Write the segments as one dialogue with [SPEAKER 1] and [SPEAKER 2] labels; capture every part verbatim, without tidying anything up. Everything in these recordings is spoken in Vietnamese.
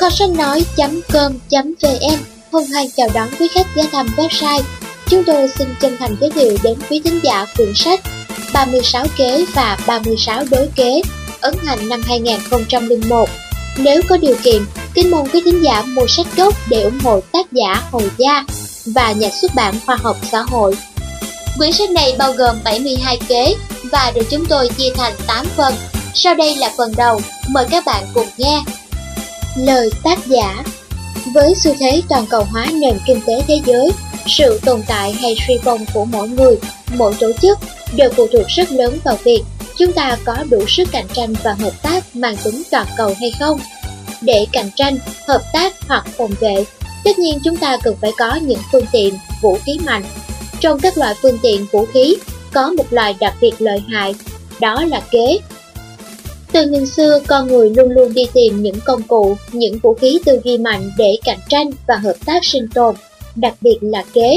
[SPEAKER 1] Kho sách nói.com.vn hân hoan chào đón quý khách ghé thăm website. Chúng tôi xin chân thành giới thiệu đến quý thính giả quyển sách ba mươi sáu kế và ba mươi sáu đối kế ấn hành năm hai nghìn không trăm lẻ một. Nếu có điều kiện, kính mong quý thính giả mua sách gốc để ủng hộ tác giả Hồ Gia và nhà xuất bản Khoa học Xã hội. Quyển sách này bao gồm bảy mươi hai kế và được chúng tôi chia thành tám phần. Sau đây là phần đầu, mời các bạn cùng nghe. Lời tác giả. Với xu thế toàn cầu hóa nền kinh tế thế giới, sự tồn tại hay suy vong của mỗi người, mỗi tổ chức đều phụ thuộc rất lớn vào việc chúng ta có đủ sức cạnh tranh và hợp tác mang tính toàn cầu hay không. Để cạnh tranh, hợp tác hoặc phòng vệ, tất nhiên chúng ta cần phải có những phương tiện, vũ khí mạnh. Trong các loại phương tiện vũ khí, có một loại đặc biệt lợi hại, đó là kế. Từ nghìn xưa, con người luôn luôn đi tìm những công cụ, những vũ khí tư duy mạnh để cạnh tranh và hợp tác sinh tồn, đặc biệt là kế.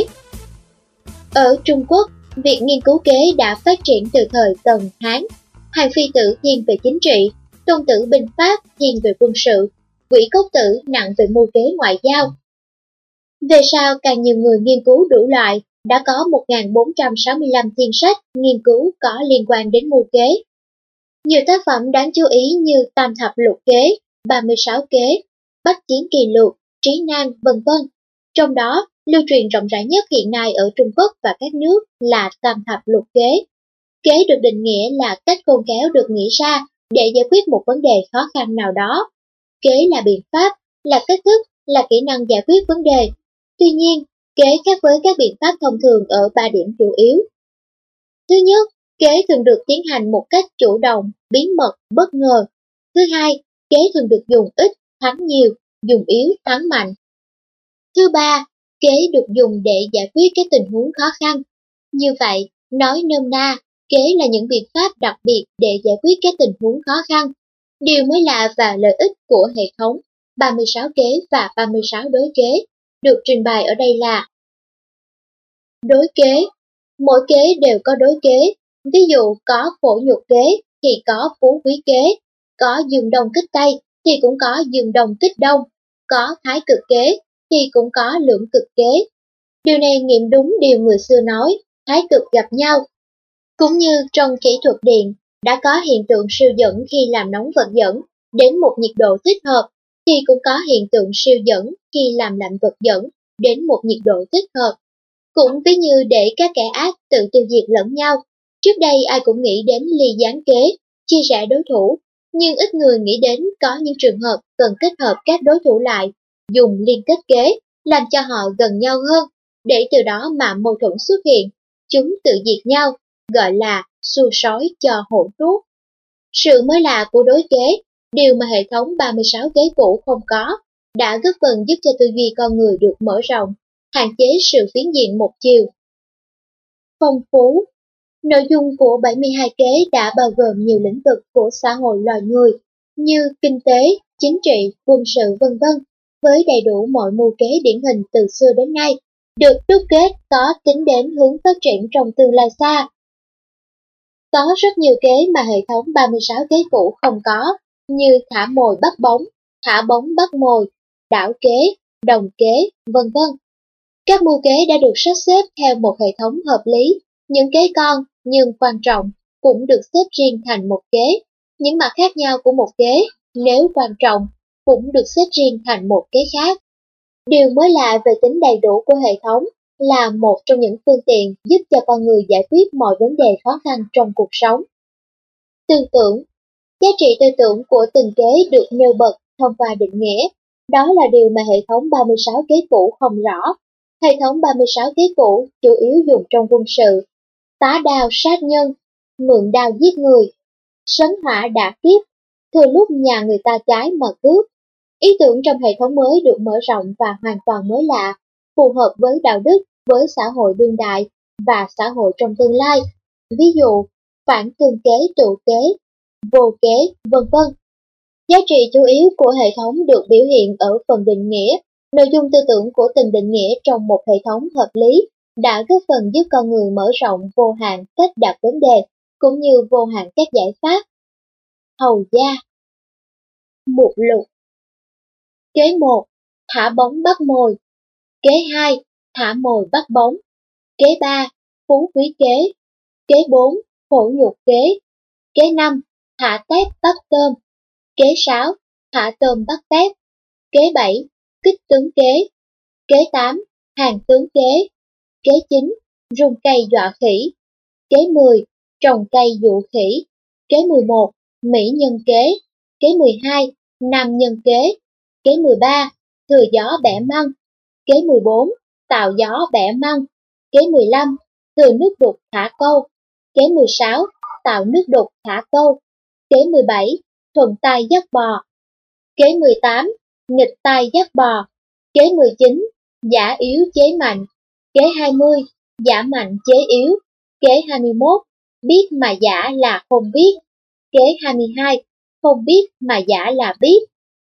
[SPEAKER 1] Ở Trung Quốc, việc nghiên cứu kế đã phát triển từ thời Tần Hán. Hàng Phi Tử thiên về chính trị, Tôn Tử binh pháp thiên về quân sự, Quỷ Cốc Tử nặng về mưu kế ngoại giao. Về sau, càng nhiều người nghiên cứu đủ loại, đã có một nghìn bốn trăm sáu mươi lăm thiên sách nghiên cứu có liên quan đến mưu kế. Nhiều tác phẩm đáng chú ý như Tam thập lục kế, ba mươi sáu kế, Bách chiến kỳ lược, Trí nan, vân vân. Trong đó, lưu truyền rộng rãi nhất hiện nay ở Trung Quốc và các nước là Tam thập lục kế. Kế được định nghĩa là cách khôn khéo được nghĩ ra để giải quyết một vấn đề khó khăn nào đó. Kế là biện pháp, là cách thức, là kỹ năng giải quyết vấn đề. Tuy nhiên, kế khác với các biện pháp thông thường ở ba điểm chủ yếu. Thứ nhất, kế thường được tiến hành một cách chủ động, bí mật, bất ngờ. Thứ hai, kế thường được dùng ít, thắng nhiều, dùng yếu, thắng mạnh. Thứ ba, kế được dùng để giải quyết các tình huống khó khăn. Như vậy, nói nôm na, kế là những biện pháp đặc biệt để giải quyết các tình huống khó khăn. Điều mới lạ và lợi ích của hệ thống ba mươi sáu kế và ba mươi sáu đối kế được trình bày ở đây là: đối kế. Mỗi kế đều có đối kế. Ví dụ có phổ nhục kế thì có phú quý kế, có dương đông kích tây thì cũng có dương đông kích đông, có thái cực kế thì cũng có lưỡng cực kế. Điều này nghiệm đúng điều người xưa nói, thái cực gặp nhau. Cũng như trong kỹ thuật điện, đã có hiện tượng siêu dẫn khi làm nóng vật dẫn đến một nhiệt độ thích hợp, thì cũng có hiện tượng siêu dẫn khi làm lạnh vật dẫn đến một nhiệt độ thích hợp. Cũng ví như để các kẻ ác tự tiêu diệt lẫn nhau. Trước đây ai cũng nghĩ đến ly gián kế, chia rẽ đối thủ, nhưng ít người nghĩ đến có những trường hợp cần kết hợp các đối thủ lại, dùng liên kết kế, làm cho họ gần nhau hơn, để từ đó mà mâu thuẫn xuất hiện, chúng tự diệt nhau, gọi là xua sói cho hỗn thuốc. Sự mới lạ của đối kế, điều mà hệ thống ba mươi sáu kế cũ không có, đã góp phần giúp cho tư duy con người được mở rộng, hạn chế sự phiến diện một chiều. Phong phú. Nội dung của bảy mươi hai kế đã bao gồm nhiều lĩnh vực của xã hội loài người như kinh tế, chính trị, quân sự vân vân, với đầy đủ mọi mưu kế điển hình từ xưa đến nay, được đúc kết có tính đến hướng phát triển trong tương lai xa. Có rất nhiều kế mà hệ thống ba mươi sáu kế cũ không có, như thả mồi bắt bóng, thả bóng bắt mồi, đảo kế, đồng kế, vân vân. Các mưu kế đã được sắp xếp theo một hệ thống hợp lý, những kế con nhưng quan trọng cũng được xếp riêng thành một kế, những mặt khác nhau của một kế nếu quan trọng cũng được xếp riêng thành một kế khác. Điều mới lạ về tính đầy đủ của hệ thống là một trong những phương tiện giúp cho con người giải quyết mọi vấn đề khó khăn trong cuộc sống. Tư tưởng. Giá trị tư tưởng của từng kế được nêu bật thông qua định nghĩa, đó là điều mà hệ thống ba mươi sáu kế cũ không rõ. Hệ thống ba mươi sáu kế cũ chủ yếu dùng trong quân sự, tá đao sát nhân, mượn đao giết người, sấn hỏa đả kiếp, thừa lúc nhà người ta cháy mà cướp. Ý tưởng trong hệ thống mới được mở rộng và hoàn toàn mới lạ, phù hợp với đạo đức, với xã hội đương đại và xã hội trong tương lai. Ví dụ, phản tương kế trụ kế, vô kế, vân vân. Giá trị chủ yếu của hệ thống được biểu hiện ở phần định nghĩa. Nội dung tư tưởng của từng định nghĩa trong một hệ thống hợp lý đã góp phần giúp con người mở rộng vô hạn cách đặt vấn đề, cũng như vô hạn các giải pháp. Hầu gia. Mục lục. Kế một, thả bóng bắt mồi. Kế hai, thả mồi bắt bóng. Kế ba, phú quý kế. Kế bốn, hổ nhục kế. Kế năm, thả tép bắt tôm. Kế sáu, thả tôm bắt tép. Kế bảy, kích tướng kế. Kế tám, hàng tướng kế. Kế chín, rung cây dọa khỉ. Kế mười, trồng cây dụ khỉ. Kế mười một, mỹ nhân kế. Kế mười hai, nam nhân kế. Kế mười ba, thừa gió bẻ măng. Kế mười bốn, tạo gió bẻ măng. Kế mười lăm, thừa nước đục thả câu. Kế mười sáu, tạo nước đục thả câu. Kế mười bảy, thuận tay dắt bò. Kế mười tám, nghịch tay dắt bò. Kế mười chín, giả yếu chế mạnh. Kế hai mươi, giả mạnh chế yếu. Kế hai mươi mốt, biết mà giả là không biết. Kế hai mươi hai, không biết mà giả là biết.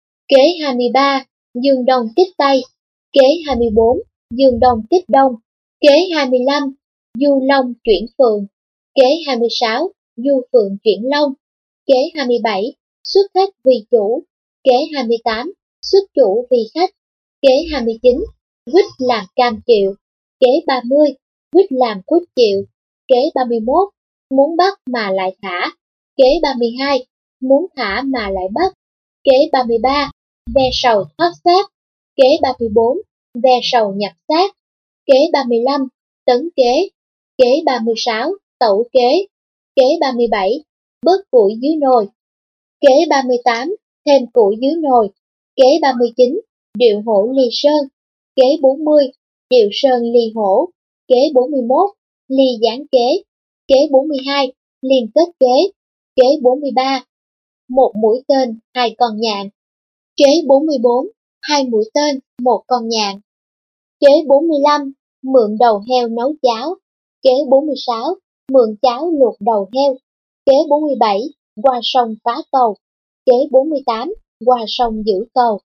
[SPEAKER 1] Kế hai mươi ba, dương đông kích tây. Kế hai mươi bốn, dương đông kích đông. Kế hai mươi lăm, du long chuyển phượng. Kế hai mươi sáu, du phượng chuyển long. Kế hai mươi bảy, xuất khách vì chủ. Kế hai mươi tám, xuất chủ vì khách. Kế hai mươi chín, quýt làm cam chịu. Kế ba mươi, quýt làm quýt chịu. Kế ba mươi mốt, muốn bắt mà lại thả. Kế ba mươi hai, muốn thả mà lại bắt. Kế ba mươi ba, ve sầu thoát xác. Kế ba mươi bốn, ve sầu nhập xác. Kế ba mươi lăm, tấn kế. Kế ba mươi sáu, tẩu kế. Kế ba mươi bảy, bớt củi dưới nồi. Kế ba mươi tám, thêm củi dưới nồi. Kế ba mươi chín, điệu hổ ly sơn. Kế bốn mươi, điệu sơn ly hổ. Kế bốn mươi mốt, ly gián kế. Kế bốn mươi hai, liên kết kế. Kế bốn mươi ba, một mũi tên, hai con nhạn. Kế bốn mươi bốn, hai mũi tên, một con nhạn. Kế bốn mươi lăm, mượn đầu heo nấu cháo. Kế bốn mươi sáu, mượn cháo luộc đầu heo. Kế bốn mươi bảy, qua sông phá cầu. Kế bốn mươi tám, qua sông giữ cầu.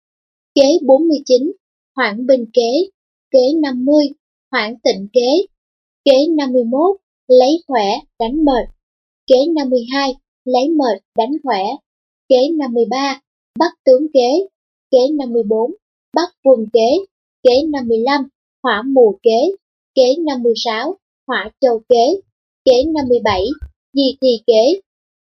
[SPEAKER 1] Kế bốn mươi chín, hoãn binh kế. Kế năm mươi, hoãn tịnh kế. Kế năm mươi mốt, lấy khỏe đánh mệt. Kế năm mươi hai, lấy mệt đánh khỏe. Kế năm mươi ba, bắt tướng kế. Kế năm mươi bốn, bắt quân kế. Kế năm mươi lăm, hỏa mù kế. Kế năm mươi sáu, hỏa châu kế. Kế năm mươi bảy, di thi kế.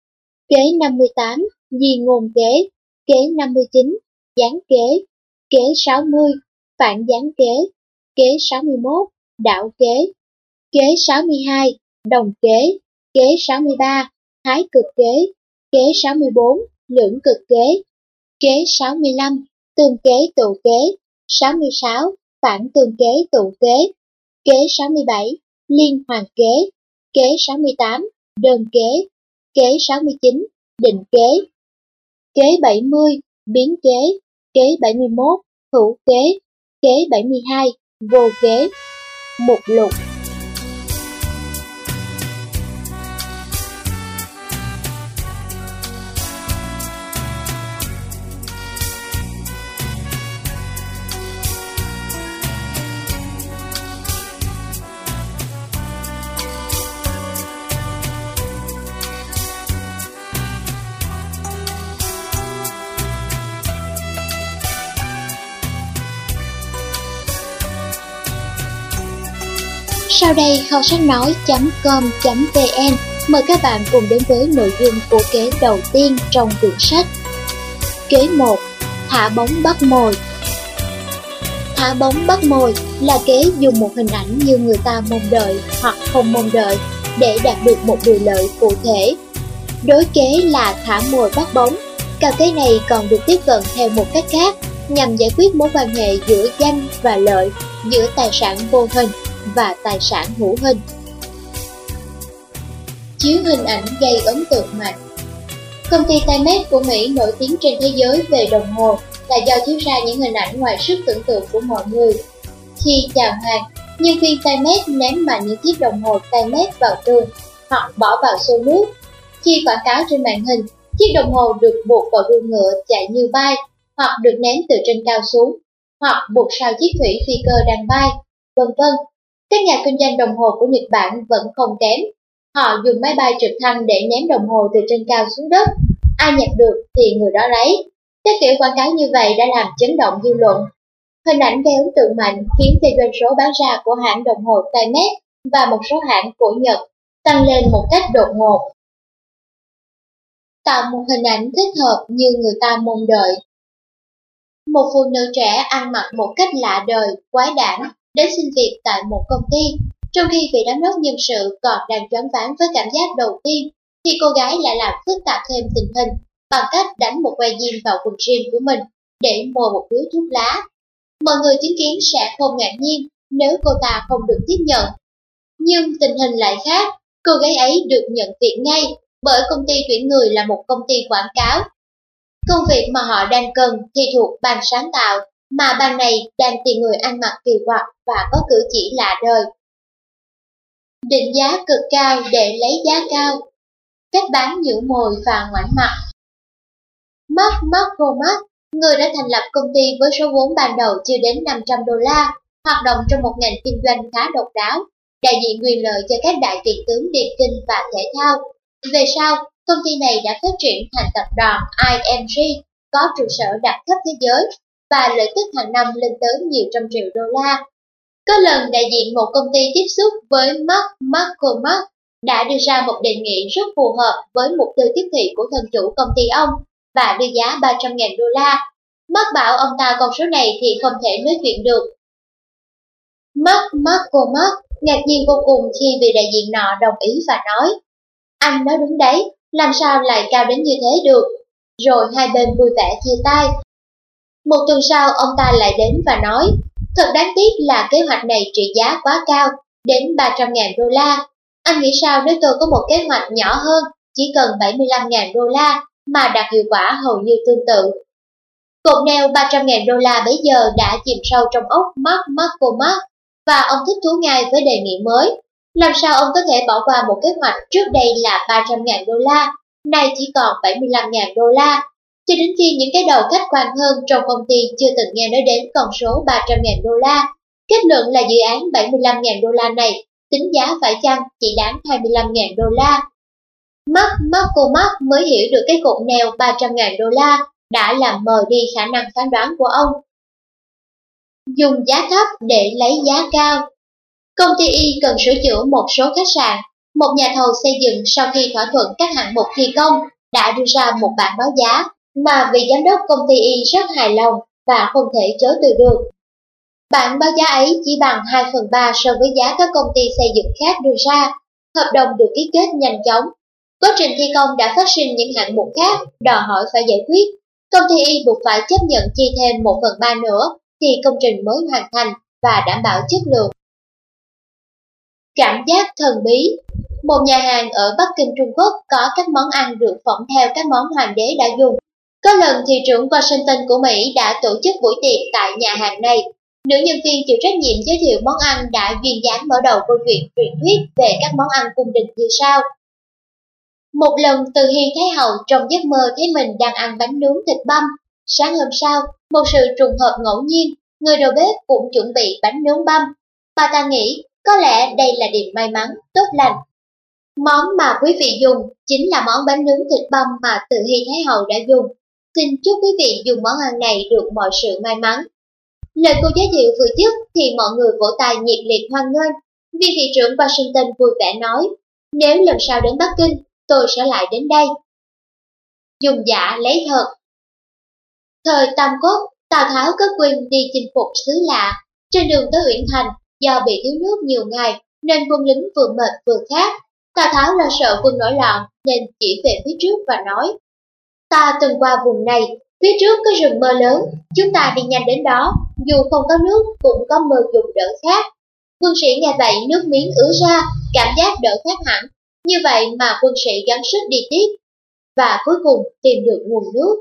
[SPEAKER 1] Kế năm mươi tám, di ngôn kế. Kế năm mươi chín, gián kế. Kế sáu mươi, phản gián kế. Kế sáu mươi mốt, đảo kế. Kế sáu mươi hai, đồng kế. Kế sáu mươi ba, thái cực kế. Kế sáu mươi bốn, lưỡng cực kế. Kế sáu mươi lăm, tương kế tụ kế. sáu mươi sáu, phản tương kế tụ kế. Kế sáu mươi bảy, liên hoàn kế. Kế sáu mươi tám, đơn kế. Kế sáu mươi chín, định kế. Kế bảy mươi, biến kế. Kế bảy mươi mốt, hữu kế. Kế bảy mươi hai, vô kế. Mục lục. Sau đây kho sách nói chấm com chấm vn mời các bạn cùng đến với nội dung của kế đầu tiên trong quyển sách. Kế một, thả bóng bắt mồi. Thả bóng bắt mồi là kế dùng một hình ảnh như người ta mong đợi hoặc không mong đợi để đạt được một điều lợi cụ thể. Đối kế là thả mồi bắt bóng. Cặp kế này còn được tiếp cận theo một cách khác nhằm giải quyết mối quan hệ giữa danh và lợi, giữa tài sản vô hình và tài sản hữu hình. Chiếu hình ảnh gây ấn tượng mạnh. Công ty Timex của Mỹ nổi tiếng trên thế giới về đồng hồ là do chiếu ra những hình ảnh ngoài sức tưởng tượng của mọi người. Khi chào hàng, nhân viên Timex ném mạnh những chiếc đồng hồ Timex vào tường hoặc bỏ vào xô nước. Khi quảng cáo trên màn hình, chiếc đồng hồ được buộc vào đuôi ngựa chạy như bay, hoặc được ném từ trên cao xuống, hoặc buộc sau chiếc thủy phi cơ đang bay, vân vân. Các nhà kinh doanh đồng hồ của Nhật Bản vẫn không kém. Họ dùng máy bay trực thăng để ném đồng hồ từ trên cao xuống đất. Ai nhặt được thì người đó lấy. Các kiểu quảng cáo như vậy đã làm chấn động dư luận. Hình ảnh gây ấn tượng mạnh khiến cho doanh số bán ra của hãng đồng hồ Timex và một số hãng của Nhật tăng lên một cách đột ngột. Tạo một hình ảnh thích hợp như người ta mong đợi. Một phụ nữ trẻ ăn mặc một cách lạ đời, quái đản đến xin việc tại một công ty, trong khi vị giám đốc nhân sự còn đang choáng váng với cảm giác đầu tiên, thì cô gái lại làm phức tạp thêm tình hình bằng cách đánh một que diêm vào quần jean của mình để mồi một điếu thuốc lá. Mọi người chứng kiến sẽ không ngạc nhiên nếu cô ta không được tiếp nhận. Nhưng tình hình lại khác, cô gái ấy được nhận việc ngay bởi công ty tuyển người là một công ty quảng cáo. Công việc mà họ đang cần thì thuộc ban sáng tạo, mà ban này đang tìm người ăn mặc kỳ quặc và có cử chỉ lạ đời. Định giá cực cao để lấy giá cao. Cách bán nhử mồi và ngoảnh mặt. Mark McCormack, người đã thành lập công ty với số vốn ban đầu chưa đến năm trăm đô la, hoạt động trong một ngành kinh doanh khá độc đáo, đại diện quyền lợi cho các đại kiện tướng điền kinh và thể thao. Về sau, công ty này đã phát triển thành tập đoàn i em giê có trụ sở đặt khắp thế giới và lợi tức hàng năm lên tới nhiều trăm triệu đô la. Có lần đại diện một công ty tiếp xúc với Mark McCormack đã đưa ra một đề nghị rất phù hợp với mục tiêu tiếp thị của thân chủ công ty ông và đưa giá ba trăm nghìn đô la. Mark bảo ông ta con số này thì không thể nói chuyện được. Mark McCormack ngạc nhiên vô cùng khi vị đại diện nọ đồng ý và nói: "Anh nói đúng đấy, làm sao lại cao đến như thế được?" Rồi hai bên vui vẻ chia tay. Một tuần sau ông ta lại đến và nói: "Thật đáng tiếc là kế hoạch này trị giá quá cao, đến ba trăm nghìn đô la. Anh nghĩ sao nếu tôi có một kế hoạch nhỏ hơn, chỉ cần bảy mươi lăm nghìn đô la mà đạt hiệu quả hầu như tương tự?" Cột neo ba trăm nghìn đô la bấy giờ đã chìm sâu trong óc Mark McCormack và ông thích thú ngay với đề nghị mới. Làm sao ông có thể bỏ qua một kế hoạch trước đây là ba trăm nghìn đô la, nay chỉ còn bảy mươi lăm nghìn đô la, cho đến khi những cái đầu khách quan hơn trong công ty chưa từng nghe nói đến con số ba trăm nghìn đô la, kết luận là dự án bảy mươi lăm nghìn đô la này tính giá phải chăng chỉ đáng hai mươi lăm nghìn đô la. Mark McCormack mới hiểu được cái cột neo ba trăm nghìn đô la đã làm mờ đi khả năng phán đoán của ông. Dùng giá thấp để lấy giá cao. Công ty Y cần sửa chữa một số khách sạn. Một nhà thầu xây dựng sau khi thỏa thuận các hạng mục thi công đã đưa ra một bản báo giá mà vị giám đốc công ty Y rất hài lòng và không thể chối từ được. Bản báo giá ấy chỉ bằng hai phần ba so với giá các công ty xây dựng khác đưa ra. Hợp đồng được ký kết nhanh chóng. Quá trình thi công đã phát sinh những hạng mục khác đòi hỏi phải giải quyết. Công ty Y buộc phải chấp nhận chi thêm một phần ba nữa thì công trình mới hoàn thành và đảm bảo chất lượng. Cảm giác thần bí. Một nhà hàng ở Bắc Kinh Trung Quốc có các món ăn được phỏng theo các món hoàng đế đã dùng. Có lần thị trưởng Washington của Mỹ đã tổ chức buổi tiệc tại nhà hàng này. Nữ nhân viên chịu trách nhiệm giới thiệu món ăn đã duyên dáng mở đầu câu chuyện truyền thuyết về các món ăn cung đình như sau. Một lần Từ Hy Thái Hậu trong giấc mơ thấy mình đang ăn bánh nướng thịt băm. Sáng hôm sau, một sự trùng hợp ngẫu nhiên, người đầu bếp cũng chuẩn bị bánh nướng băm. Bà ta nghĩ có lẽ đây là điểm may mắn, tốt lành. Món mà quý vị dùng chính là món bánh nướng thịt băm mà Từ Hy Thái Hậu đã dùng. Xin chúc quý vị dùng món ăn này được mọi sự may mắn. Lời cô giới thiệu vừa dứt thì mọi người vỗ tay nhiệt liệt hoan nghênh. Viên thị trưởng Washington vui vẻ nói: "Nếu lần sau đến Bắc Kinh, tôi sẽ lại đến đây." Dùng giả lấy thật. Thời Tam Quốc, Tào Tháo có quyền đi chinh phục xứ lạ. Trên đường tới Uyển Thành, do bị thiếu nước nhiều ngày nên quân lính vừa mệt vừa khát. Tào Tháo lo sợ quân nổi loạn nên chỉ về phía trước và nói: "Ta từng qua vùng này, phía trước có rừng mơ lớn, chúng ta đi nhanh đến đó, dù không có nước cũng có mơ dùng đỡ khát." Quân sĩ nghe vậy nước miếng ứa ra, cảm giác đỡ khát hẳn. Như vậy mà quân sĩ gắng sức đi tiếp và cuối cùng tìm được nguồn nước.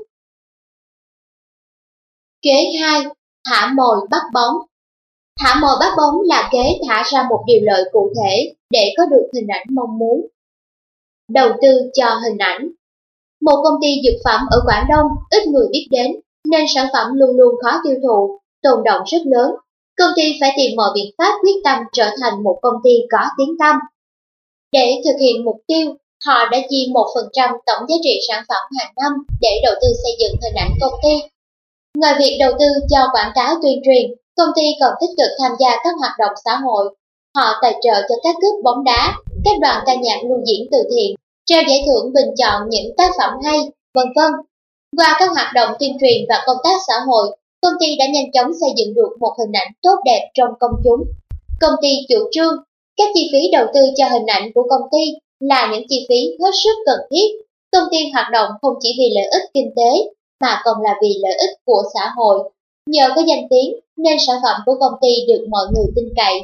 [SPEAKER 1] Kế hai. Thả mồi bắt bóng. Thả mồi bắt bóng là kế thả ra một điều lợi cụ thể để có được hình ảnh mong muốn. Đầu tư cho hình ảnh. Một công ty dược phẩm ở Quảng Đông ít người biết đến nên sản phẩm luôn luôn khó tiêu thụ, tồn đọng rất lớn. Công ty phải tìm mọi biện pháp quyết tâm trở thành một công ty có tiếng tăm. Để thực hiện mục tiêu, Họ đã chi một phần trăm tổng giá trị sản phẩm hàng năm để đầu tư xây dựng hình ảnh công ty. Ngoài việc đầu tư cho quảng cáo tuyên truyền, công ty còn tích cực tham gia các hoạt động xã hội. Họ tài trợ cho các cúp bóng đá, các đoàn ca nhạc lưu diễn từ thiện, trao giải thưởng bình chọn những tác phẩm hay, vân vân. Qua các hoạt động tuyên truyền và công tác xã hội, công ty đã nhanh chóng xây dựng được một hình ảnh tốt đẹp trong công chúng. Công ty chủ trương, các chi phí đầu tư cho hình ảnh của công ty là những chi phí hết sức cần thiết. Công ty hoạt động không chỉ vì lợi ích kinh tế, mà còn là vì lợi ích của xã hội. Nhờ có danh tiếng nên sản phẩm của công ty được mọi người tin cậy.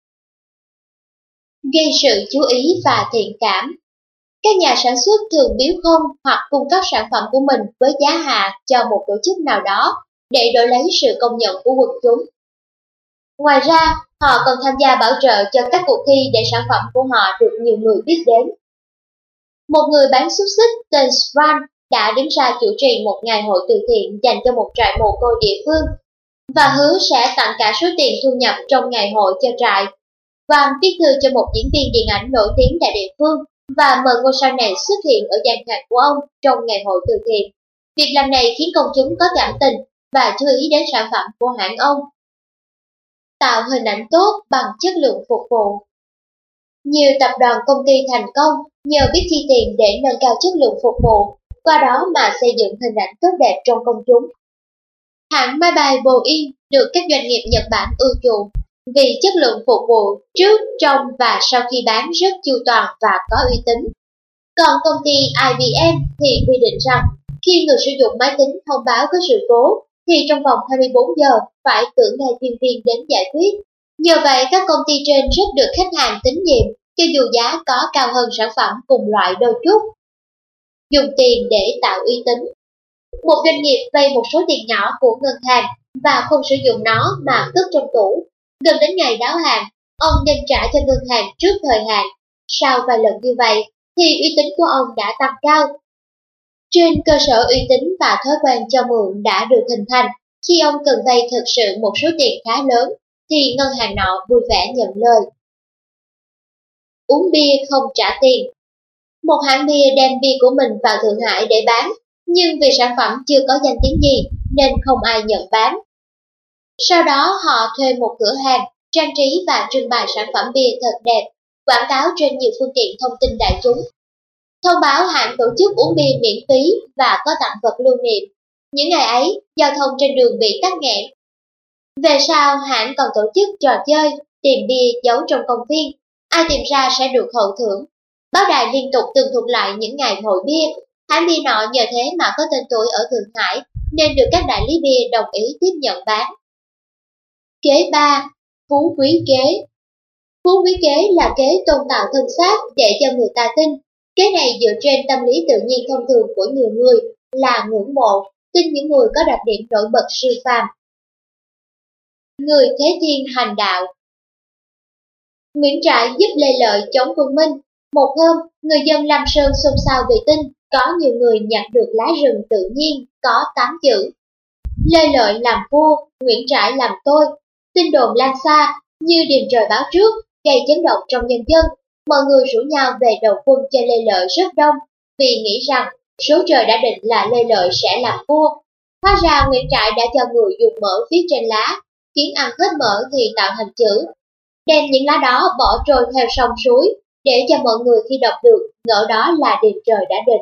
[SPEAKER 1] Gây sự chú ý và thiện cảm. Các nhà sản xuất thường biếu không hoặc cung cấp sản phẩm của mình với giá hạ cho một tổ chức nào đó để đổi lấy sự công nhận của quần chúng. Ngoài ra, họ còn tham gia bảo trợ cho các cuộc thi để sản phẩm của họ được nhiều người biết đến. Một người bán xúc xích tên Swan đã đứng ra chủ trì một ngày hội từ thiện dành cho một trại mồ côi địa phương và hứa sẽ tặng cả số tiền thu nhập trong ngày hội cho trại. Van viết thư cho một diễn viên điện ảnh nổi tiếng tại địa phương và mời ngôi sao này xuất hiện ở gian hàng của ông trong ngày hội từ thiện. Việc làm này khiến công chúng có cảm tình và chú ý đến sản phẩm của hãng ông. Tạo hình ảnh tốt bằng chất lượng phục vụ. Nhiều tập đoàn công ty thành công nhờ biết chi tiền để nâng cao chất lượng phục vụ, qua đó mà xây dựng hình ảnh tốt đẹp trong công chúng. Hãng máy bay Boeing được các doanh nghiệp Nhật Bản ưa chuộng vì chất lượng phục vụ trước, trong và sau khi bán rất chu toàn và có uy tín. Còn công ty I B M thì quy định rằng khi người sử dụng máy tính thông báo có sự cố thì trong vòng hai mươi bốn giờ phải cử ngay chuyên viên đến giải quyết. Nhờ vậy các công ty trên rất được khách hàng tín nhiệm cho dù giá có cao hơn sản phẩm cùng loại đôi chút. Dùng tiền để tạo uy tín. Một doanh nghiệp vay một số tiền nhỏ của ngân hàng và không sử dụng nó mà cất trong tủ. Gần đến ngày đáo hạn, ông nên trả cho ngân hàng trước thời hạn. Sau vài lần như vậy thì uy tín của ông đã tăng cao. Trên cơ sở uy tín và thói quen cho mượn đã được hình thành, khi ông cần vay thực sự một số tiền khá lớn thì ngân hàng nọ vui vẻ nhận lời. Uống bia không trả tiền. Một hãng bia đem bia của mình vào Thượng Hải để bán, nhưng vì sản phẩm chưa có danh tiếng gì nên không ai nhận bán. Sau đó họ thuê một cửa hàng, trang trí và trưng bày sản phẩm bia thật đẹp, quảng cáo trên nhiều phương tiện thông tin đại chúng. Thông báo hãng tổ chức uống bia miễn phí và có tặng vật lưu niệm. Những ngày ấy, giao thông trên đường bị tắc nghẽn. Về sau, hãng còn tổ chức trò chơi, tìm bia giấu trong công viên. Ai tìm ra sẽ được hậu thưởng. Báo đài liên tục tường thuật lại những ngày hội bia. Hãng bia nọ nhờ thế mà có tên tuổi ở Thượng Hải, nên được các đại lý bia đồng ý tiếp nhận bán. Kế ba. Phú quý kế. Phú quý kế là kế tôn tạo thân xác để cho người ta tin. Kế này dựa trên tâm lý tự nhiên thông thường của nhiều người là ngưỡng mộ, tin những người có đặc điểm nổi bật siêu phàm. Người thế thiên hành đạo. Nguyễn Trãi giúp Lê Lợi chống quân Minh. Một hôm, người dân Lam Sơn xôn xao vì tin có nhiều người nhặt được lá rừng tự nhiên có tám chữ. Lê Lợi làm vua, Nguyễn Trãi làm tôi. Tin đồn lan xa như điềm trời báo trước, gây chấn động trong nhân dân. Mọi người rủ nhau về đầu quân cho Lê Lợi rất đông, vì nghĩ rằng số trời đã định là Lê Lợi sẽ làm vua. Hóa ra Nguyễn Trãi đã cho người dùng mỡ viết trên lá, khiến ăn hết mỡ thì tạo thành chữ. Đem những lá đó bỏ trôi theo sông suối, để cho mọi người khi đọc được ngỡ đó là điềm trời đã định.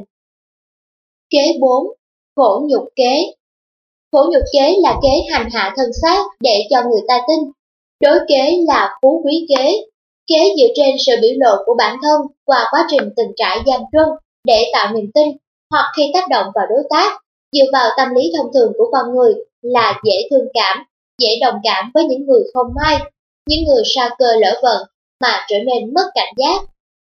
[SPEAKER 1] Kế bốn. Khổ nhục kế. Khổ nhục kế là kế hành hạ thân xác để cho người ta tin. Đối kế là phú quý kế. Kế dựa trên sự biểu lộ của bản thân qua quá trình từng trải gian truân để tạo niềm tin, hoặc khi tác động vào đối tác, dựa vào tâm lý thông thường của con người là dễ thương cảm, dễ đồng cảm với những người không may, những người sa cơ lỡ vận mà trở nên mất cảnh giác.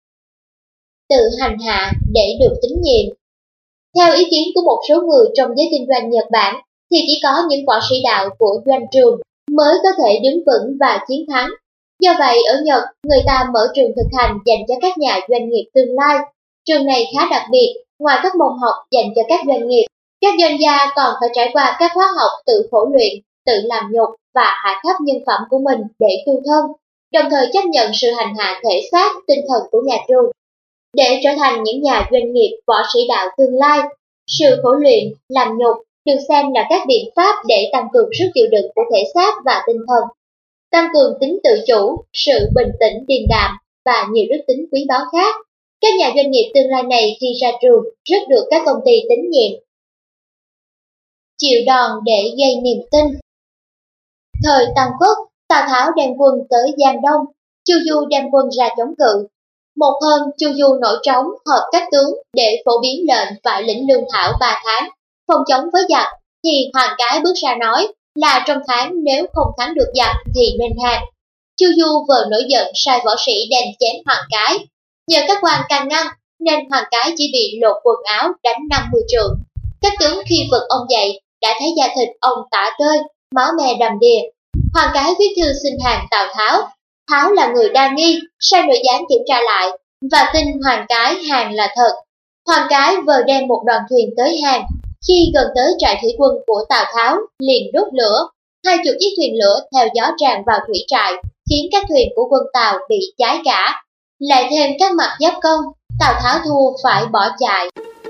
[SPEAKER 1] Tự hành hạ để được tín nhiệm. Theo ý kiến của một số người trong giới kinh doanh Nhật Bản, thì chỉ có những võ sĩ đạo của doanh trường mới có thể đứng vững và chiến thắng. Do vậy, ở Nhật, người ta mở trường thực hành dành cho các nhà doanh nghiệp tương lai. Trường này khá đặc biệt, ngoài các môn học dành cho các doanh nghiệp, các doanh gia còn phải trải qua các khóa học tự khổ luyện, tự làm nhục và hạ thấp nhân phẩm của mình để tu thân, đồng thời chấp nhận sự hành hạ thể xác, tinh thần của nhà trường. Để trở thành những nhà doanh nghiệp võ sĩ đạo tương lai, sự khổ luyện, làm nhục được xem là các biện pháp để tăng cường sức chịu đựng của thể xác và tinh thần, tăng cường tính tự chủ, sự bình tĩnh điềm đạm và nhiều đức tính quý báu khác. Các nhà doanh nghiệp tương lai này khi ra trường rất được các công ty tín nhiệm. Chịu đòn để gây niềm tin. Thời Tam Quốc, Tào Tháo đem quân tới Giang Đông, Chu Du đem quân ra chống cự. Một hôm, Chu Du nổi trống họp các tướng để phổ biến lệnh phải lĩnh lương thảo ba tháng, phòng chống với giặc, thì Hoàng Cái bước ra nói là trong tháng nếu không thắng được giặc thì nên hàng. Chu Du vừa nổi giận sai võ sĩ đem chém Hoàng Cái. Nhờ các quan can ngăn nên Hoàng Cái chỉ bị lột quần áo đánh năm mươi trượng. Các tướng khi vực ông dậy đã thấy da thịt ông tả tơi, máu me đầm đìa. Hoàng Cái viết thư xin hàng Tào Tháo. Tháo là người đa nghi, sai nội gián kiểm tra lại và tin Hoàng Cái hàng là thật. Hoàng Cái vờ đem một đoàn thuyền tới hàng. Khi gần tới trại thủy quân của Tào Tháo, liền đốt lửa. Hai chục chiếc thuyền lửa theo gió tràn vào thủy trại, khiến các thuyền của quân Tào bị cháy cả. Lại thêm các mặt giáp công, Tào Tháo thua phải bỏ chạy.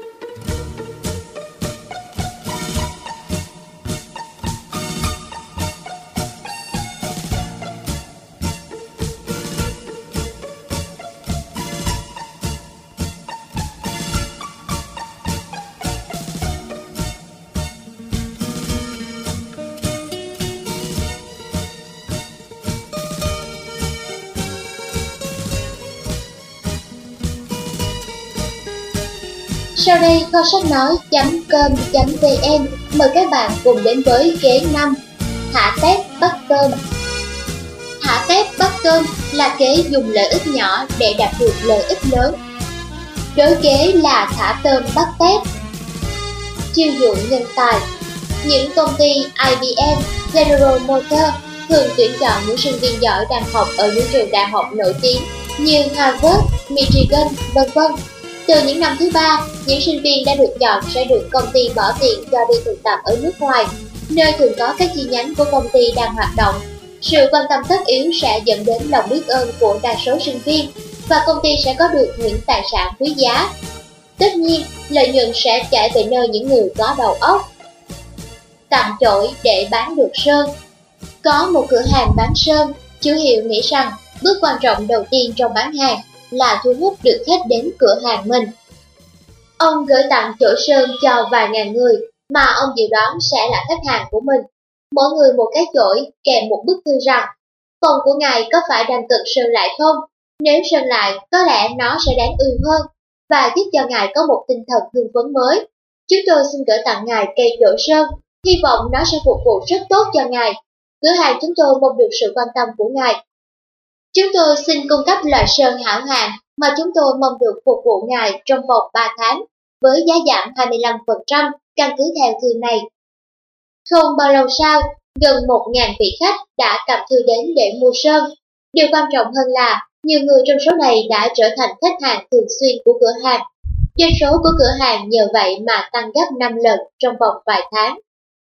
[SPEAKER 1] Sau đây kho sách nói.com.vn mời các bạn cùng đến với kế năm. Thả tép bắt tôm. Thả tép bắt tôm là kế dùng lợi ích nhỏ để đạt được lợi ích lớn. Đối kế là thả tôm bắt tép. Chiêu dụ nhân tài. Những công ty I B M, General Motors thường tuyển chọn những sinh viên giỏi đang học ở những trường đại học nổi tiếng như Harvard, Michigan, vân vân. Từ những năm thứ ba, những sinh viên đã được chọn sẽ được công ty bỏ tiền cho đi thực tập ở nước ngoài, nơi thường có các chi nhánh của công ty đang hoạt động. Sự quan tâm tất yếu sẽ dẫn đến lòng biết ơn của đa số sinh viên và công ty sẽ có được những tài sản quý giá. Tất nhiên, lợi nhuận sẽ chảy về nơi những người có đầu óc. Tặng chổi để bán được sơn. Có một cửa hàng bán sơn, chủ hiệu nghĩ rằng bước quan trọng đầu tiên trong bán hàng là thu hút được khách đến cửa hàng mình. Ông gửi tặng chổi sơn cho vài ngàn người mà ông dự đoán sẽ là khách hàng của mình. Mỗi người một cái chổi kèm một bức thư rằng: phòng của ngài có phải đang cần sơn lại không? Nếu sơn lại, có lẽ nó sẽ đáng ưa hơn và giúp cho ngài có một tinh thần hưng phấn mới. Chúng tôi xin gửi tặng ngài cây chổi sơn, hy vọng nó sẽ phục vụ rất tốt cho ngài. Cửa hàng chúng tôi mong được sự quan tâm của ngài. Chúng tôi xin cung cấp loại sơn hảo hạng mà chúng tôi mong được phục vụ ngài trong vòng ba tháng, với giá giảm hai mươi lăm phần trăm căn cứ theo thư này. Không bao lâu sau, gần một nghìn vị khách đã cầm thư đến để mua sơn. Điều quan trọng hơn là nhiều người trong số này đã trở thành khách hàng thường xuyên của cửa hàng. Doanh số của cửa hàng nhờ vậy mà tăng gấp năm lần trong vòng vài tháng.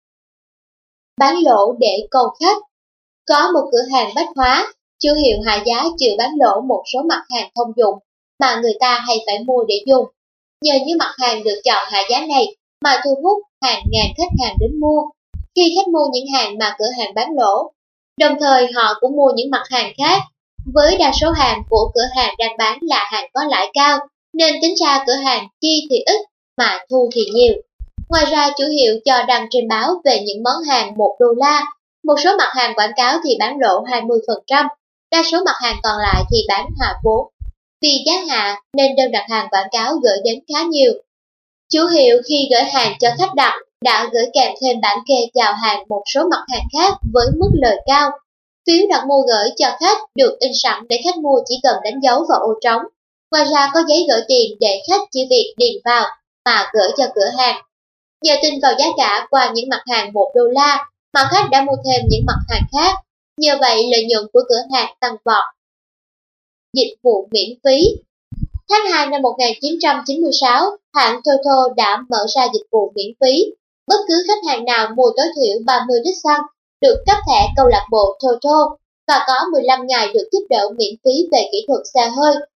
[SPEAKER 1] Bán lỗ để câu khách. Có một cửa hàng bách hóa, chủ hiệu hạ giá chịu bán lỗ một số mặt hàng thông dụng mà người ta hay phải mua để dùng. Nhờ những mặt hàng được chọn hạ giá này mà thu hút hàng ngàn khách hàng đến mua. Khi khách mua những hàng mà cửa hàng bán lỗ, đồng thời họ cũng mua những mặt hàng khác. Với đa số hàng của cửa hàng đang bán là hàng có lãi cao, nên tính ra cửa hàng chi thì ít mà thu thì nhiều. Ngoài ra, chủ hiệu cho đăng trên báo về những món hàng một đô la. Một số mặt hàng quảng cáo thì bán lỗ hai mươi phần trăm, đa số mặt hàng còn lại thì bán hạ vốn. Vì giá hạ nên đơn đặt hàng quảng cáo gửi đến khá nhiều. Chủ hiệu khi gửi hàng cho khách đặt đã gửi kèm thêm bản kê chào hàng một số mặt hàng khác với mức lời cao. Phiếu đặt mua gửi cho khách được in sẵn để khách mua chỉ cần đánh dấu vào ô trống. Ngoài ra có giấy gửi tiền để khách chỉ việc điền vào mà gửi cho cửa hàng. Nhờ tin vào giá cả qua những mặt hàng một đô la mà khách đã mua thêm những mặt hàng khác. Nhờ vậy lợi nhuận của cửa hàng tăng vọt. Dịch vụ miễn phí. Tháng hai năm một nghìn chín trăm chín mươi sáu, hãng Toto đã mở ra dịch vụ miễn phí. Bất cứ khách hàng nào mua tối thiểu ba mươi lít xăng được cấp thẻ câu lạc bộ Toto và có mười lăm ngày được giúp đỡ miễn phí về kỹ thuật xe hơi.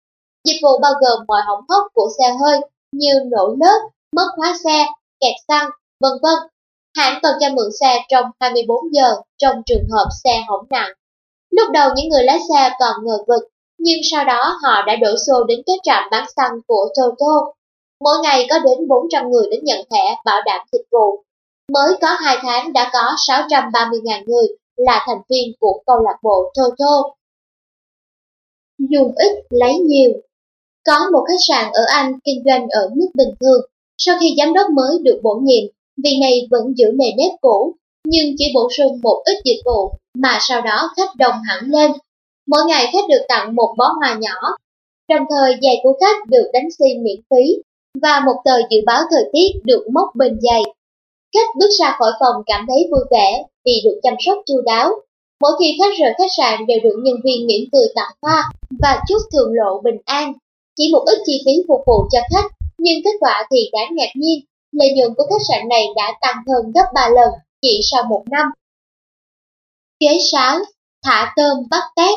[SPEAKER 1] Dịch vụ bao gồm mọi hỏng hóc của xe hơi như nổ lốp, mất khóa xe, kẹt xăng, vân vân. Hãng còn cho mượn xe trong hai mươi bốn giờ trong trường hợp xe hỏng nặng. Lúc đầu những người lái xe còn ngờ vực, nhưng sau đó họ đã đổ xô đến các trạm bán xăng của Toto. Mỗi ngày có đến bốn trăm người đến nhận thẻ bảo đảm dịch vụ. Mới có hai tháng đã có sáu trăm ba mươi nghìn người là thành viên của câu lạc bộ Toto. Dùng ít lấy nhiều. Có một khách sạn ở Anh kinh doanh ở mức bình thường. Sau khi giám đốc mới được bổ nhiệm, vị này vẫn giữ nề nếp cũ, nhưng chỉ bổ sung một ít dịch vụ mà sau đó khách đông hẳn lên. Mỗi ngày khách được tặng một bó hoa nhỏ, đồng thời giày của khách được đánh xi miễn phí và một tờ dự báo thời tiết được móc bên giày. Khách bước ra khỏi phòng cảm thấy vui vẻ vì được chăm sóc chu đáo. Mỗi khi khách rời khách sạn đều được nhân viên mỉm cười tặng hoa và chúc thường lộ bình an. Chỉ một ít chi phí phục vụ cho khách, nhưng kết quả thì đáng ngạc nhiên. Lợi nhuận của khách sạn này đã tăng hơn gấp ba lần chỉ sau một năm. Kế sáu. Thả tôm bắt tép.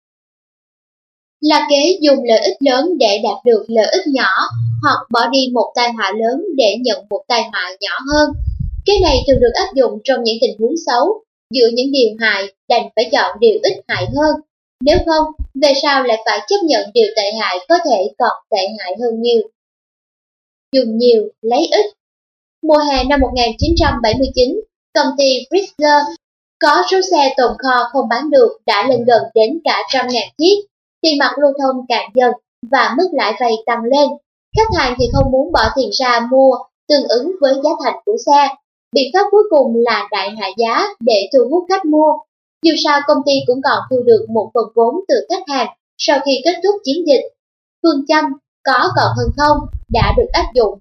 [SPEAKER 1] Là kế dùng lợi ích lớn để đạt được lợi ích nhỏ, hoặc bỏ đi một tai họa lớn để nhận một tai họa nhỏ hơn. Kế này thường được áp dụng trong những tình huống xấu, giữa những điều hại đành phải chọn điều ít hại hơn. Nếu không, về sau lại phải chấp nhận điều tệ hại có thể còn tệ hại hơn nhiều. Dùng nhiều, lấy ít. Mùa hè năm một nghìn chín trăm bảy mươi chín, công ty Chrysler có số xe tồn kho không bán được đã lên gần đến cả trăm ngàn chiếc. Tiền mặt lưu thông cạn dần và mức lãi vay tăng lên. Khách hàng thì không muốn bỏ tiền ra mua tương ứng với giá thành của xe. Biện pháp cuối cùng là đại hạ giá để thu hút khách mua. Dù sao công ty cũng còn thu được một phần vốn từ khách hàng sau khi kết thúc chiến dịch. Phương châm có còn hơn không đã được áp dụng.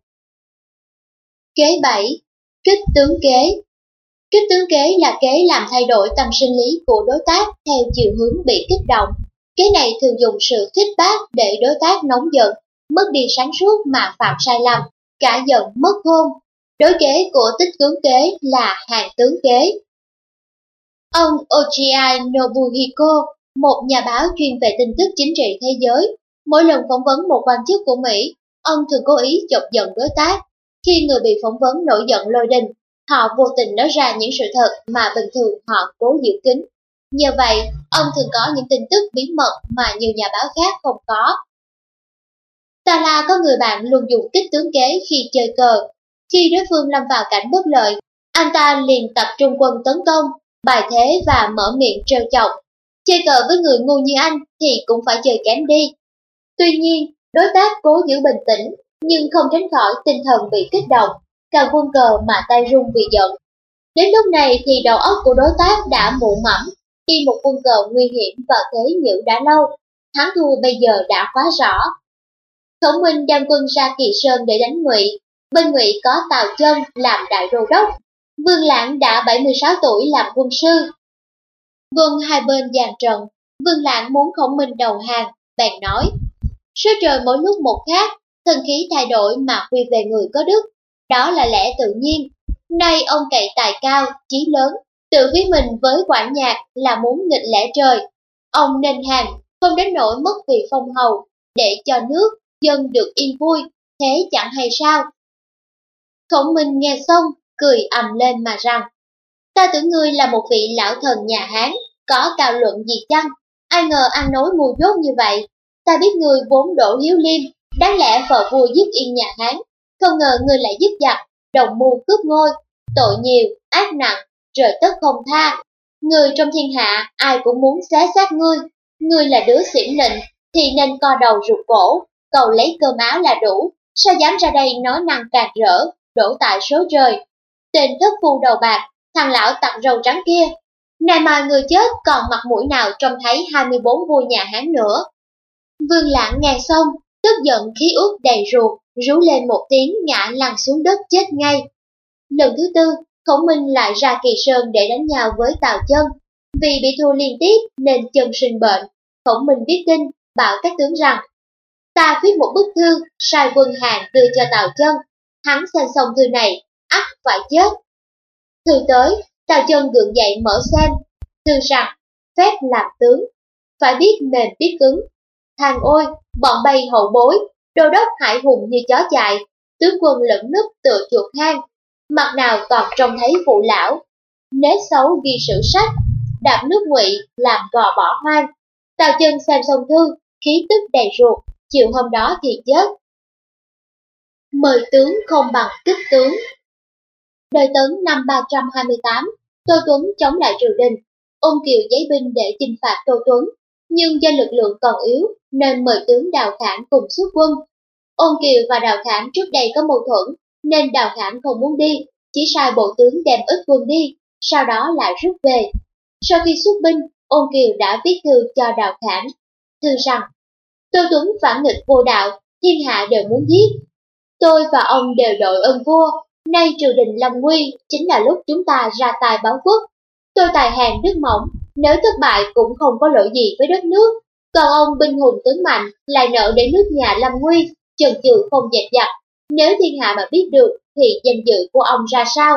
[SPEAKER 1] Kế bảy. Kích tướng kế. Kích tướng kế là kế làm thay đổi tâm sinh lý của đối tác theo chiều hướng bị kích động. Kế này thường dùng sự khích bác để đối tác nóng giận, mất đi sáng suốt mà phạm sai lầm, cả giận mất khôn. Đối kế của tích tướng kế là hàng tướng kế. Ông Ochiai Nobuhiko, một nhà báo chuyên về tin tức chính trị thế giới, mỗi lần phỏng vấn một quan chức của Mỹ, ông thường cố ý chọc giận đối tác. Khi người bị phỏng vấn nổi giận lôi đình, họ vô tình nói ra những sự thật mà bình thường họ cố giữ kín. Nhờ vậy, ông thường có những tin tức bí mật mà nhiều nhà báo khác không có. Tala có người bạn luôn dùng kích tướng kế khi chơi cờ. Khi đối phương lâm vào cảnh bất lợi, anh ta liền tập trung quân tấn công, bài thế và mở miệng trêu chọc. Chơi cờ với người ngu như anh thì cũng phải chơi kém đi. Tuy nhiên, đối tác cố giữ bình tĩnh, nhưng không tránh khỏi tinh thần bị kích động, càng quân cờ mà tay run vì giận. Đến lúc này thì đầu óc của đối tác đã mụ mẫm, đi một quân cờ nguy hiểm và thế nhữ đã lâu, thắng thua bây giờ đã quá rõ. Khổng Minh đem quân ra Kỳ Sơn để đánh Ngụy, bên Ngụy có Tào Chân làm đại đô đốc, Vương Lãng đã bảy mươi sáu tuổi làm quân sư. Quân hai bên dàn trận, Vương Lãng muốn Khổng Minh đầu hàng, bèn nói: số trời mỗi lúc một khác, thần khí thay đổi mà quy về người có đức, đó là lẽ tự nhiên. Nay ông cậy tài cao, chí lớn, tự ví mình với quản nhạc là muốn nghịch lẽ trời. Ông nên hàng, không đến nỗi mất vị phong hầu, để cho nước, dân được yên vui, thế chẳng hay sao. Khổng Minh nghe xong, cười ầm lên mà rằng: ta tưởng ngươi là một vị lão thần nhà Hán, có cao luận gì chăng? Ai ngờ ăn nói mù dốt như vậy. Ta biết ngươi vốn đổ hiếu liêm, đáng lẽ vợ vua dứt yên nhà Hán, không ngờ ngươi lại dứt giặc, đồng mưu cướp ngôi, tội nhiều, ác nặng, trời tất không tha. Người trong thiên hạ ai cũng muốn xé xác ngươi, ngươi là đứa xỉn nịnh thì nên co đầu rụt cổ, cầu lấy cơm áo là đủ, sao dám ra đây nói năng càn rỡ, đổ tại số trời. Tên thất phu đầu bạc, thằng lão tặc râu trắng kia, này mà người chết còn mặt mũi nào trông thấy hai mươi bốn vua nhà Hán nữa. Vương Lãng nghe xong, tức giận khí uất đầy ruột, rú lên một tiếng ngã lăn xuống đất chết ngay. Lần thứ tư, Khổng Minh lại ra Kỳ Sơn để đánh nhau với Tào Chân. Vì bị thua liên tiếp nên chân sinh bệnh, Khổng Minh viết tin, bảo các tướng rằng: ta viết một bức thư, sai quân Hàn đưa cho Tào Chân, hắn xem xong thư này, ắt phải chết. Thư tới, Tào Chân gượng dậy mở xem, thư rằng: phép làm tướng, phải biết mềm biết cứng, Hàng ôi, bọn bay hậu bối, đô đốc hải hùng như chó chạy, tướng quân lẫn núp tựa chuột hang, mặt nào toàn trông thấy phụ lão. Nết xấu ghi sử sách, đạp nước Ngụy làm gò bỏ hoang. Tào Chân xem xong thư, khí tức đầy ruột, chiều hôm đó thì chết. Mời tướng không bằng kích tướng. Đời Tấn năm ba trăm hai mươi tám, Tô Tuấn chống lại triều đình, ôn Kiều giấy binh để chinh phạt Tô Tuấn, nhưng do lực lượng còn yếu nên mời tướng Đào Khản cùng xuất quân. Ôn Kiều và Đào Khản trước đây có mâu thuẫn nên Đào Khản không muốn đi, chỉ sai bộ tướng đem ít quân đi, sau đó lại rút về. Sau khi xuất binh, Ôn Kiều đã viết thư cho Đào Khản, thư rằng: Tô Tuấn phản nghịch vô đạo, thiên hạ đều muốn giết. Tôi và ông đều đội ơn vua, nay triều đình lâm nguy, chính là lúc chúng ta ra tay báo quốc. Tôi tài hèn đức mỏng, nếu thất bại cũng không có lỗi gì với đất nước. Còn ông binh hùng tướng mạnh, lại nợ để nước nhà lâm nguy, chần chừ không dẹp dặt. Nếu thiên hạ mà biết được, thì danh dự của ông ra sao?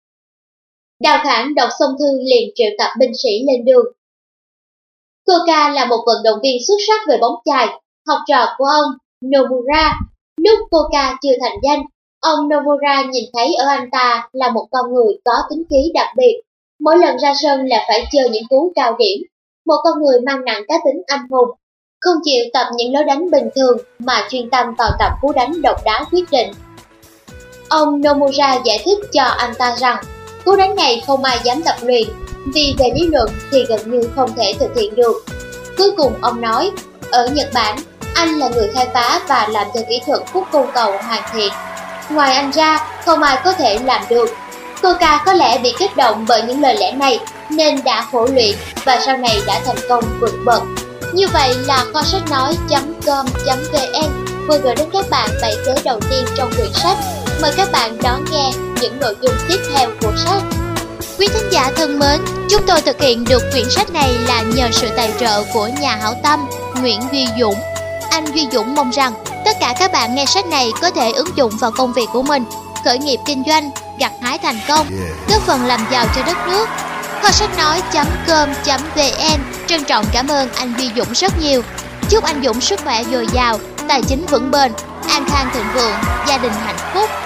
[SPEAKER 1] Đào Khản đọc xong thư liền triệu tập binh sĩ lên đường. Koka là một vận động viên xuất sắc về bóng chày, học trò của ông Nomura. Lúc Koka chưa thành danh, ông Nomura nhìn thấy ở anh ta là một con người có tính khí đặc biệt. Mỗi lần ra sân là phải chơi những cú cao điểm, một con người mang nặng cá tính anh hùng, không chịu tập những lối đánh bình thường mà chuyên tâm vào tập cú đánh độc đáo quyết định. Ông Nomura giải thích cho anh ta rằng cú đánh này không ai dám tập luyện, vì về lý luận thì gần như không thể thực hiện được. Cuối cùng ông nói, ở Nhật Bản, anh là người khai phá và làm cho kỹ thuật khúc côn cầu hoàn thiện. Ngoài anh ra, không ai có thể làm được. Koka có lẽ bị kích động bởi những lời lẽ này nên đã khổ luyện và sau này đã thành công vượt bậc. Như vậy là kho sách nói chấm com chấm vn vừa gửi đến các bạn bảy kế đầu tiên trong quyển sách. Mời các bạn đón nghe những nội dung tiếp theo của sách. Quý thính giả thân mến, chúng tôi thực hiện được quyển sách này là nhờ sự tài trợ của nhà hảo tâm Nguyễn Duy Dũng. Anh Duy Dũng mong rằng tất cả các bạn nghe sách này có thể ứng dụng vào công việc của mình, khởi nghiệp kinh doanh, gặt hái thành công, góp phần làm giàu cho đất nước. Kho sách nói chấm com chấm vn trân trọng cảm ơn anh Duy Dũng rất nhiều. Chúc anh Dũng sức khỏe dồi dào, tài chính vững bền, an khang thịnh vượng, gia đình hạnh phúc.